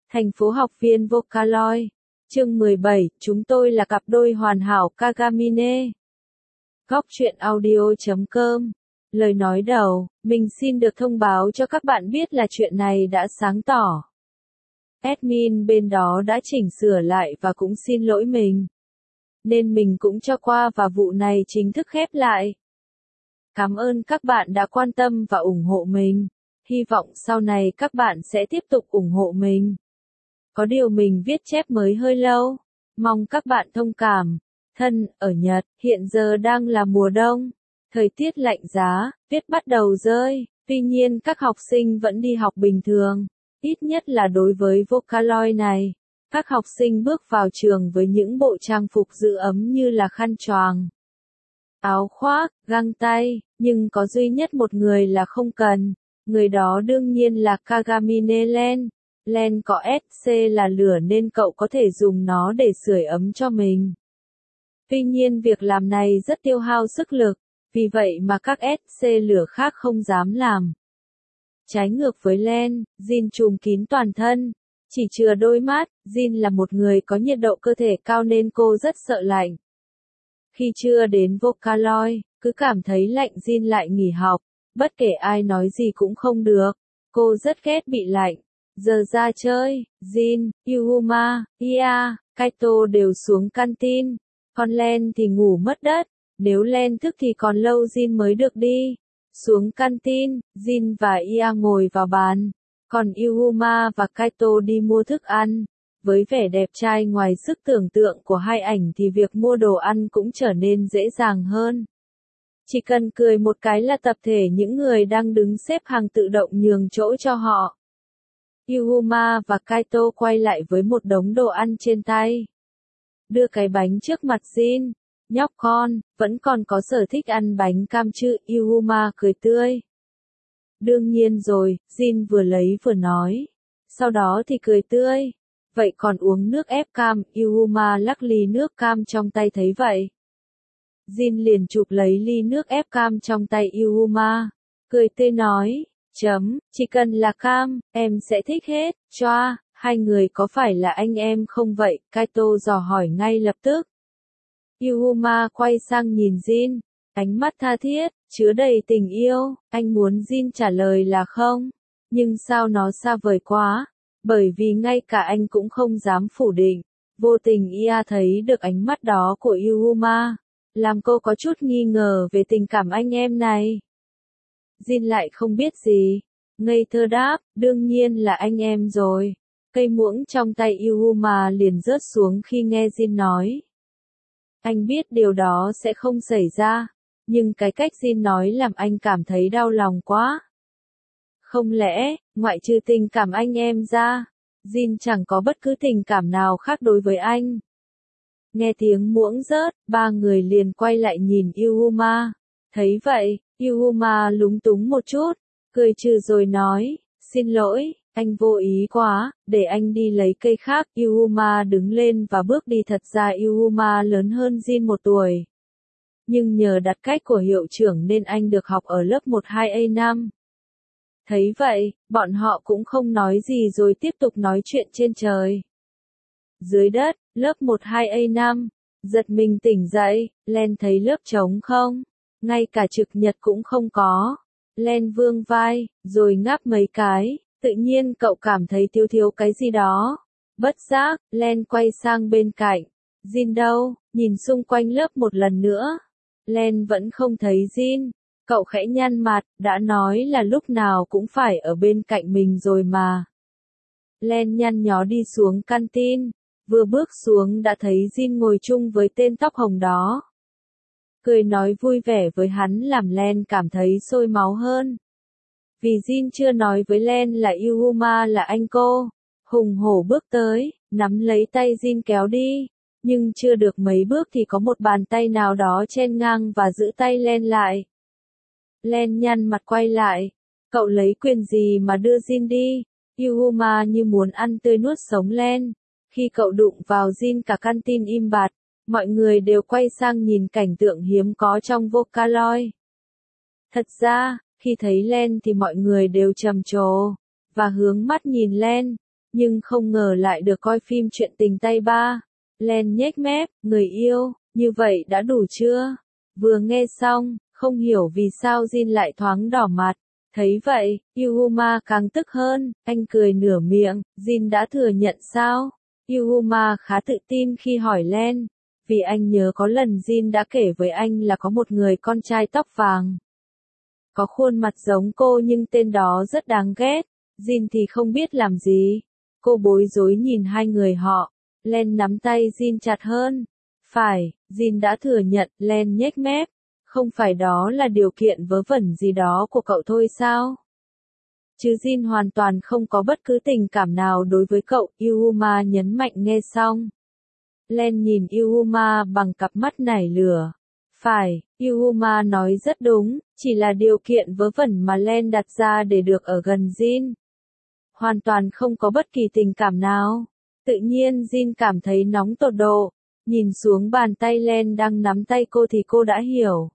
Thành phố học viên Vocaloid. Chương 17, chúng tôi là cặp đôi hoàn hảo Kagamine. Góc truyện audio.com. Lời nói đầu, mình xin được thông báo cho các bạn biết là chuyện này đã sáng tỏ. Admin bên đó đã chỉnh sửa lại và cũng xin lỗi mình. Nên mình cũng cho qua và vụ này chính thức khép lại. Cảm ơn các bạn đã quan tâm và ủng hộ mình. Hy vọng sau này các bạn sẽ tiếp tục ủng hộ mình. Có điều mình viết chép mới hơi lâu. Mong các bạn thông cảm. Thân, ở Nhật, hiện giờ đang là mùa đông. Thời tiết lạnh giá, tuyết bắt đầu rơi. Tuy nhiên các học sinh vẫn đi học bình thường. Ít nhất là đối với Vocaloid này. Các học sinh bước vào trường với những bộ trang phục giữ ấm như là khăn choàng, áo khoác, găng tay, nhưng có duy nhất một người là không cần. Người đó đương nhiên là Kagamine Len. Len có SC là lửa nên cậu có thể dùng nó để sưởi ấm cho mình. Tuy nhiên việc làm này rất tiêu hao sức lực, vì vậy mà các SC lửa khác không dám làm. Trái ngược với Len, Jin trùm kín toàn thân, chỉ chừa đôi mắt. Jin là một người có nhiệt độ cơ thể cao nên cô rất sợ lạnh. Khi chưa đến Vocaloid, cứ cảm thấy lạnh Jin lại nghỉ học, bất kể ai nói gì cũng không được. Cô rất ghét bị lạnh. Giờ ra chơi, Jin, Yuma, Ia, Kaito đều xuống canteen, còn Len thì ngủ mất đất. Nếu Len thức thì còn lâu Jin mới được đi. Xuống canteen, Jin và Ia ngồi vào bàn, còn Yuma và Kaito đi mua thức ăn. Với vẻ đẹp trai ngoài sức tưởng tượng của hai ảnh thì việc mua đồ ăn cũng trở nên dễ dàng hơn. Chỉ cần cười một cái là tập thể những người đang đứng xếp hàng tự động nhường chỗ cho họ. Yuma và Kaito quay lại với một đống đồ ăn trên tay. Đưa cái bánh trước mặt Jin. Nhóc con, vẫn còn có sở thích ăn bánh cam chứ? Yuma cười tươi. Đương nhiên rồi, Jin vừa lấy vừa nói. Sau đó thì cười tươi. Vậy còn uống nước ép cam? Yuma lắc ly nước cam trong tay thấy vậy. Jin liền chụp lấy ly nước ép cam trong tay Yuma. Cười tươi nói, chỉ cần là cam, em sẽ thích hết. Choa, hai người có phải là anh em không vậy? Kaito dò hỏi ngay lập tức. Yuma quay sang nhìn Jin, ánh mắt tha thiết, chứa đầy tình yêu. Anh muốn Jin trả lời là không, nhưng sao nó xa vời quá, bởi vì ngay cả anh cũng không dám phủ định. Vô tình Ia thấy được ánh mắt đó của Yuma, làm cô có chút nghi ngờ về tình cảm anh em này. Jin lại không biết gì, ngây thơ đáp, đương nhiên là anh em rồi. Cây muỗng trong tay Yuma liền rớt xuống khi nghe Jin nói. Anh biết điều đó sẽ không xảy ra, nhưng cái cách Jin nói làm anh cảm thấy đau lòng quá. Không lẽ, ngoại trừ tình cảm anh em ra, Jin chẳng có bất cứ tình cảm nào khác đối với anh? Nghe tiếng muỗng rớt, ba người liền quay lại nhìn Yuma. Thấy vậy, Yuma lúng túng một chút, cười trừ rồi nói, xin lỗi, anh vô ý quá, để anh đi lấy cây khác. Yuma đứng lên và bước đi. Thật ra Yuma lớn hơn Jin 1 tuổi. Nhưng nhờ đặt cách của hiệu trưởng nên anh được học ở lớp 12A5. Thấy vậy, bọn họ cũng không nói gì rồi tiếp tục nói chuyện trên trời. Dưới đất, lớp 12A5, giật mình tỉnh dậy, Len thấy lớp trống không, ngay cả trực nhật cũng không có. Len vươn vai, rồi ngáp mấy cái. Tự nhiên cậu cảm thấy thiếu cái gì đó. Bất giác, Len quay sang bên cạnh. Jin đâu? Nhìn xung quanh lớp một lần nữa. Len vẫn không thấy Jin. Cậu khẽ nhăn mặt, đã nói là lúc nào cũng phải ở bên cạnh mình rồi mà. Len nhăn nhó đi xuống canteen. Vừa bước xuống đã thấy Jin ngồi chung với tên tóc hồng đó. Cười nói vui vẻ với hắn làm Len cảm thấy sôi máu hơn. Vì Jin chưa nói với Len là Yuma là anh cô. Hùng hổ bước tới, nắm lấy tay Jin kéo đi. Nhưng chưa được mấy bước thì có một bàn tay nào đó chen ngang và giữ tay Len lại. Len nhăn mặt quay lại. Cậu lấy quyền gì mà đưa Jin đi? Yuma như muốn ăn tươi nuốt sống Len. Khi cậu đụng vào Jin cả canteen im bặt. Mọi người đều quay sang nhìn cảnh tượng hiếm có trong Vocaloid. Thật ra, khi thấy Len thì mọi người đều trầm trồ, và hướng mắt nhìn Len. nhưng không ngờ lại được coi phim chuyện tình tay ba. Len nhếch mép, người yêu, như vậy đã đủ chưa? Vừa nghe xong, không hiểu vì sao Jin lại thoáng đỏ mặt. Thấy vậy, Yuhuma càng tức hơn, anh cười nửa miệng, Jin đã thừa nhận sao? Yuhuma khá tự tin khi hỏi Len, vì anh nhớ có lần Jin đã kể với anh là có một người con trai tóc vàng. Có khuôn mặt giống cô nhưng tên đó rất đáng ghét, Jin thì không biết làm gì. Cô bối rối nhìn hai người họ, Len nắm tay Jin chặt hơn. Phải, Jin đã thừa nhận, Len nhếch mép. Không phải đó là điều kiện vớ vẩn gì đó của cậu thôi sao? Chứ Jin hoàn toàn không có bất cứ tình cảm nào đối với cậu, Yuhuma nhấn mạnh nghe xong. Len nhìn Yuhuma bằng cặp mắt nảy lửa. Phải, Yuhuma nói rất đúng, chỉ là điều kiện vớ vẩn mà Len đặt ra để được ở gần Jin. Hoàn toàn không có bất kỳ tình cảm nào. Tự nhiên Jin cảm thấy nóng tột độ. Nhìn xuống bàn tay Len đang nắm tay cô thì cô đã hiểu.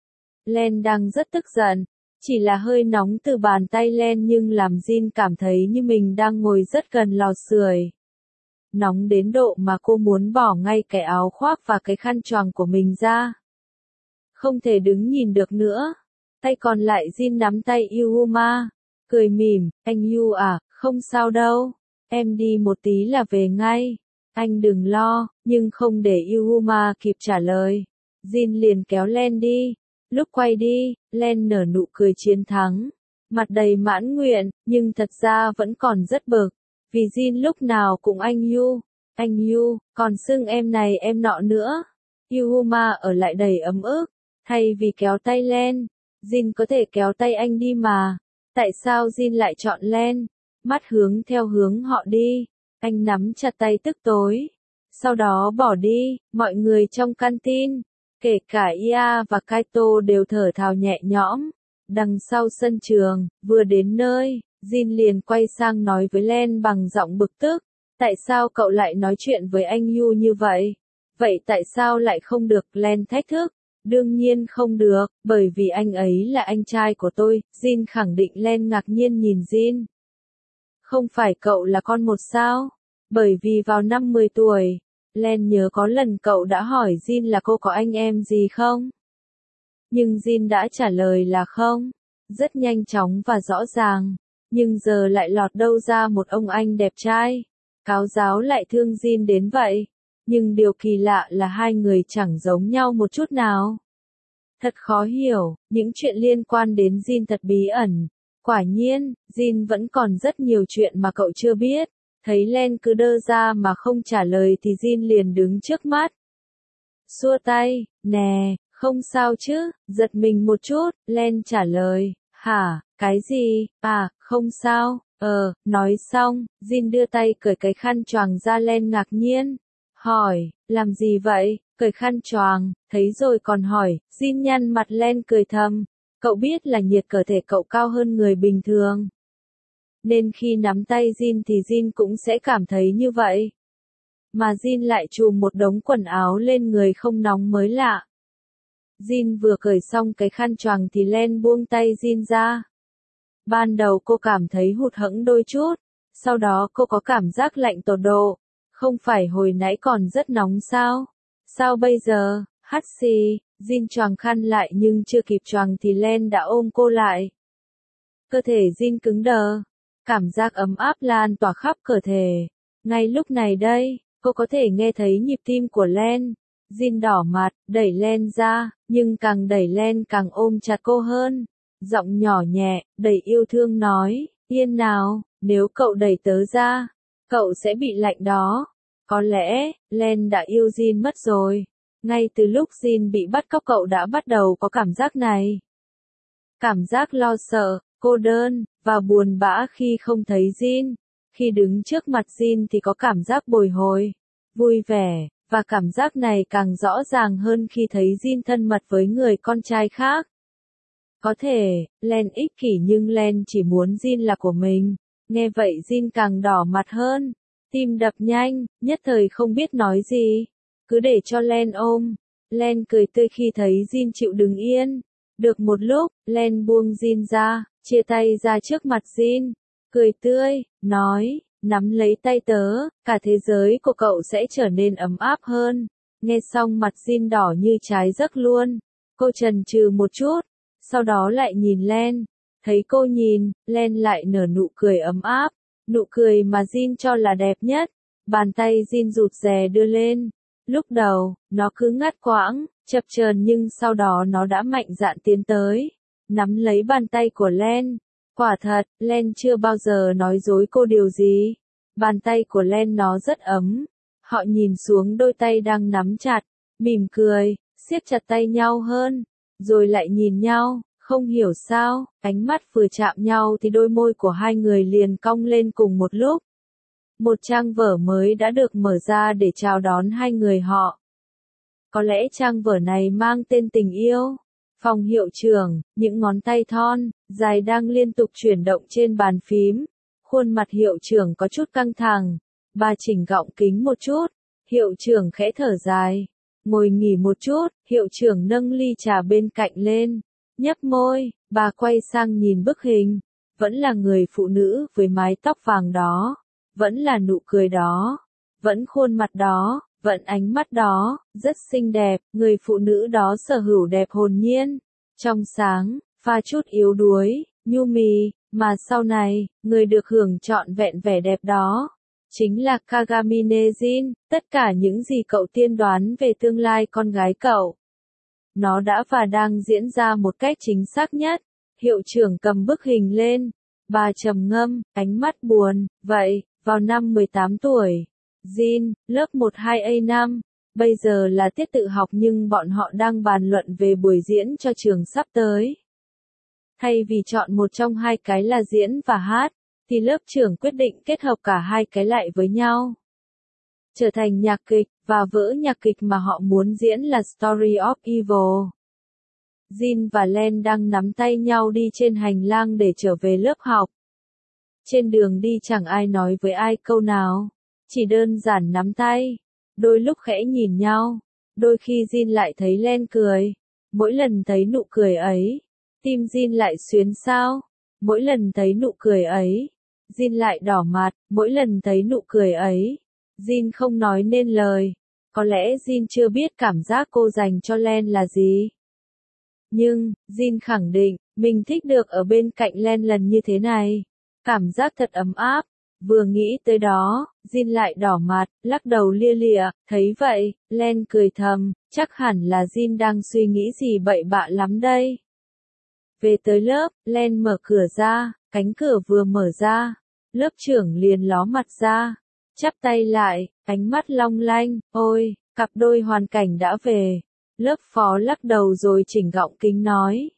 Len đang rất tức giận. Chỉ là hơi nóng từ bàn tay Len nhưng làm Jin cảm thấy như mình đang ngồi rất gần lò sưởi. Nóng đến độ mà cô muốn bỏ ngay cái áo khoác và cái khăn choàng của mình ra. Không thể đứng nhìn được nữa. Tay còn lại Jin nắm tay Yuhuma. Cười mỉm, anh Yu à, không sao đâu. Em đi một tí là về ngay. Anh đừng lo, nhưng không để Yuhuma kịp trả lời. Jin liền kéo Len đi. Lúc quay đi, Len nở nụ cười chiến thắng. Mặt đầy mãn nguyện, nhưng thật ra vẫn còn rất bực. Vì Jin lúc nào cũng anh Yu, còn xưng em này em nọ nữa. Yuhuma ở lại đầy ấm ức. Thay vì kéo tay Len, Jin có thể kéo tay anh đi mà. Tại sao Jin lại chọn Len? Mắt hướng theo hướng họ đi. Anh nắm chặt tay tức tối. Sau đó bỏ đi, mọi người trong canteen, kể cả Ia và Kaito đều thở phào nhẹ nhõm. Đằng sau sân trường, vừa đến nơi, Jin liền quay sang nói với Len bằng giọng bực tức. Tại sao cậu lại nói chuyện với anh Yu như vậy? Vậy tại sao lại không được? Len thách thức. Đương nhiên không được, bởi vì anh ấy là anh trai của tôi, Jin khẳng định. Len ngạc nhiên nhìn Jin. Không phải cậu là con một sao? Bởi vì vào năm 10 tuổi, Len nhớ có lần cậu đã hỏi Jin là cô có anh em gì không? Nhưng Jin đã trả lời là không. Rất nhanh chóng và rõ ràng. Nhưng giờ lại lọt đâu ra một ông anh đẹp trai. Cáo giáo lại thương Jin đến vậy. Nhưng điều kỳ lạ là hai người chẳng giống nhau một chút nào. Thật khó hiểu, những chuyện liên quan đến Jin thật bí ẩn. Quả nhiên, Jin vẫn còn rất nhiều chuyện mà cậu chưa biết. Thấy Len cứ đơ ra mà không trả lời thì Jin liền đứng trước mắt. Xua tay, nè, không sao chứ, giật mình một chút, Len trả lời. Hả, cái gì, à, không sao, nói xong, Jin đưa tay cởi cái khăn choàng ra. Len ngạc nhiên. Hỏi, làm gì vậy? Cởi khăn choàng, thấy rồi còn hỏi. Jin nhăn mặt. Len cười thầm. Cậu biết là nhiệt cơ thể cậu cao hơn người bình thường. Nên khi nắm tay Jin thì Jin cũng sẽ cảm thấy như vậy. Mà Jin lại chùm một đống quần áo lên người không nóng mới lạ. Jin vừa cởi xong cái khăn choàng thì Len buông tay Jin ra. Ban đầu cô cảm thấy hụt hẫng đôi chút. Sau đó cô có cảm giác lạnh tột độ. Không phải hồi nãy còn rất nóng sao? Sao bây giờ? Hắt xì. Jin choàng khăn lại nhưng chưa kịp choàng thì Len đã ôm cô lại. Cơ thể Jin cứng đờ. Cảm giác ấm áp lan tỏa khắp cơ thể. Ngay lúc này đây, cô có thể nghe thấy nhịp tim của Len. Jin đỏ mặt, đẩy Len ra, nhưng càng đẩy Len càng ôm chặt cô hơn. Giọng nhỏ nhẹ, đầy yêu thương nói, yên nào, nếu cậu đẩy tớ ra, cậu sẽ bị lạnh đó. Có lẽ, Len đã yêu Jin mất rồi. Ngay từ lúc Jin bị bắt cóc cậu đã bắt đầu có cảm giác này. Cảm giác lo sợ, cô đơn, và buồn bã khi không thấy Jin. Khi đứng trước mặt Jin thì có cảm giác bồi hồi, vui vẻ, và cảm giác này càng rõ ràng hơn khi thấy Jin thân mật với người con trai khác. Có thể, Len ích kỷ nhưng Len chỉ muốn Jin là của mình. Nghe vậy Jin càng đỏ mặt hơn. Tim đập nhanh, nhất thời không biết nói gì. Cứ để cho Len ôm. Len cười tươi khi thấy Jin chịu đứng yên. Được một lúc, Len buông Jin ra, chia tay ra trước mặt Jin. Cười tươi, nói, Nắm lấy tay tớ, cả thế giới của cậu sẽ trở nên ấm áp hơn. Nghe xong mặt Jin đỏ như trái dấc luôn. Cô chần chừ một chút, sau đó lại nhìn Len. Thấy cô nhìn, Len lại nở nụ cười ấm áp. Nụ cười mà Jin cho là đẹp nhất. Bàn tay Jin rụt rè đưa lên. Lúc đầu, nó cứ ngắt quãng, chập chờn nhưng sau đó nó đã mạnh dạn tiến tới. Nắm lấy bàn tay của Len. Quả thật, Len chưa bao giờ nói dối cô điều gì. Bàn tay của Len nó rất ấm. Họ nhìn xuống đôi tay đang nắm chặt, mỉm cười, siết chặt tay nhau hơn, rồi lại nhìn nhau, không hiểu sao, ánh mắt vừa chạm nhau thì đôi môi của hai người liền cong lên cùng một lúc. Một trang vở mới đã được mở ra để chào đón hai người họ. Có lẽ trang vở này mang tên Tình Yêu. Phòng hiệu trưởng, những ngón tay thon, dài đang liên tục chuyển động trên bàn phím. Khuôn mặt hiệu trưởng có chút căng thẳng. Bà chỉnh gọng kính một chút. Hiệu trưởng khẽ thở dài. Ngồi nghỉ một chút, hiệu trưởng nâng ly trà bên cạnh lên. Nhấp môi, bà quay sang nhìn bức hình. Vẫn là người phụ nữ với mái tóc vàng đó. Vẫn là nụ cười đó. Vẫn khuôn mặt đó. Vẫn ánh mắt đó, rất xinh đẹp, người phụ nữ đó sở hữu đẹp hồn nhiên, trong sáng, pha chút yếu đuối, nhu mì, mà sau này, người được hưởng trọn vẹn vẻ đẹp đó, chính là Kagamine Jin, tất cả những gì cậu tiên đoán về tương lai con gái cậu. Nó đã và đang diễn ra một cách chính xác nhất. Hiệu trưởng cầm bức hình lên, bà trầm ngâm, ánh mắt buồn, vậy, vào năm 18 tuổi. Jin, lớp 12A5, bây giờ là tiết tự học nhưng bọn họ đang bàn luận về buổi diễn cho trường sắp tới. Thay vì chọn một trong hai cái là diễn và hát, thì lớp trưởng quyết định kết hợp cả hai cái lại với nhau. Trở thành nhạc kịch, và vở nhạc kịch mà họ muốn diễn là Story of Evil. Jin và Len đang nắm tay nhau đi trên hành lang để trở về lớp học. Trên đường đi chẳng ai nói với ai câu nào. Chỉ đơn giản nắm tay, đôi lúc khẽ nhìn nhau, đôi khi Jin lại thấy Len cười. Mỗi lần thấy nụ cười ấy, tim Jin lại xuyến xao. Mỗi lần thấy nụ cười ấy, Jin lại đỏ mặt. Mỗi lần thấy nụ cười ấy, Jin không nói nên lời. Có lẽ Jin chưa biết cảm giác cô dành cho Len là gì. Nhưng, Jin khẳng định, mình thích được ở bên cạnh Len lần như thế này. Cảm giác thật ấm áp. Vừa nghĩ tới đó, Jin lại đỏ mặt, lắc đầu lia lịa. Thấy vậy, Len cười thầm, chắc hẳn là Jin đang suy nghĩ gì bậy bạ lắm đây. Về tới lớp, Len mở cửa ra, cánh cửa vừa mở ra, lớp trưởng liền ló mặt ra, chắp tay lại, ánh mắt long lanh, ôi, cặp đôi hoàn cảnh đã về. Lớp phó lắc đầu rồi chỉnh gọng kính nói,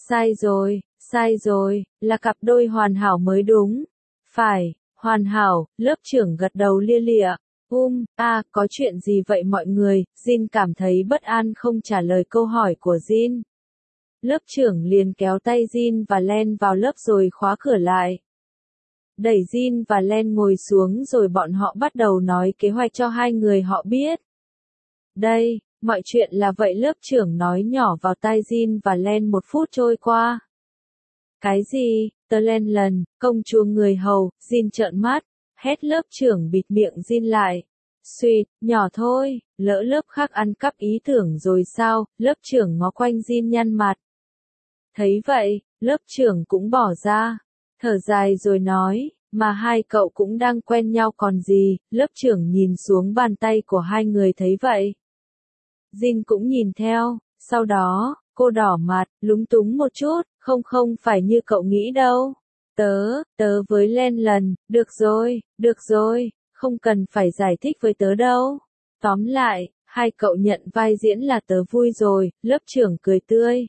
sai rồi, là cặp đôi hoàn hảo mới đúng. Phải. Hoàn hảo, lớp trưởng gật đầu lia lịa. Có chuyện gì vậy mọi người? Jin cảm thấy bất an không trả lời câu hỏi của Jin. Lớp trưởng liền kéo tay Jin và Len vào lớp rồi khóa cửa lại. Đẩy Jin và Len ngồi xuống rồi bọn họ bắt đầu nói kế hoạch cho hai người họ biết. Đây, mọi chuyện là vậy, lớp trưởng nói nhỏ vào tai Jin và Len. Một phút trôi qua. Cái gì? Tớ Len lần, công chúa người hầu. Jin trợn mắt, hét. Lớp trưởng bịt miệng Jin lại. Suýt, nhỏ thôi, lỡ lớp khác ăn cắp ý tưởng rồi sao? Lớp trưởng ngó quanh Jin nhăn mặt. Thấy vậy, lớp trưởng cũng bỏ ra, thở dài rồi nói, mà hai cậu cũng đang quen nhau còn gì. Lớp trưởng nhìn xuống bàn tay của hai người thấy vậy. Jin cũng nhìn theo, sau đó, cô đỏ mặt, lúng túng một chút, không phải như cậu nghĩ đâu. Tớ với Len lần, được rồi, không cần phải giải thích với tớ đâu. Tóm lại, hai cậu nhận vai diễn là tớ vui rồi, lớp trưởng cười tươi.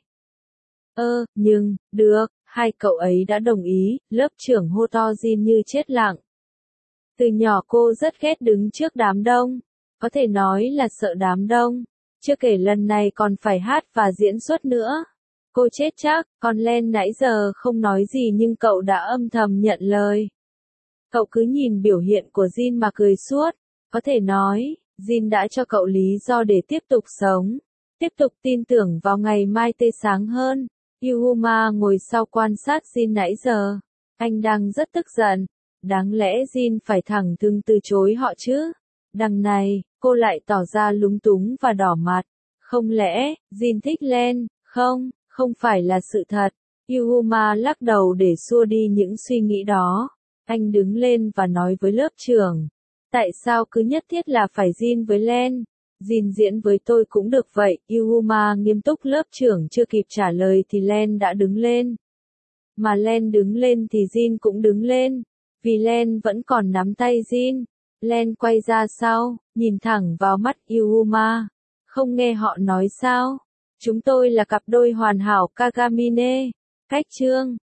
Nhưng, được, hai cậu ấy đã đồng ý, lớp trưởng hô to. Jin như chết lặng. Từ nhỏ cô rất ghét đứng trước đám đông, có thể nói là sợ đám đông. Chưa kể lần này còn phải hát và diễn xuất nữa. Cô chết chắc. Còn Len nãy giờ không nói gì nhưng cậu đã âm thầm nhận lời. Cậu cứ nhìn biểu hiện của Jin mà cười suốt. Có thể nói, Jin đã cho cậu lý do để tiếp tục sống. Tiếp tục tin tưởng vào ngày mai tươi sáng hơn. Yuhuma ngồi sau quan sát Jin nãy giờ. Anh đang rất tức giận. Đáng lẽ Jin phải thẳng thừng từ chối họ chứ? Đằng này, cô lại tỏ ra lúng túng và đỏ mặt. Không lẽ, Jin thích Len? Không, không phải là sự thật. Yuhuma lắc đầu để xua đi những suy nghĩ đó. Anh đứng lên và nói với lớp trưởng. Tại sao cứ nhất thiết là phải Jin với Len? Jin diễn với tôi cũng được vậy. Yuhuma nghiêm túc. Lớp trưởng chưa kịp trả lời thì Len đã đứng lên. Mà Len đứng lên thì Jin cũng đứng lên. Vì Len vẫn còn nắm tay Jin. Len quay ra sau, nhìn thẳng vào mắt Yuhuma. Không nghe họ nói sao? Chúng tôi là cặp đôi hoàn hảo Kagamine. Cách chương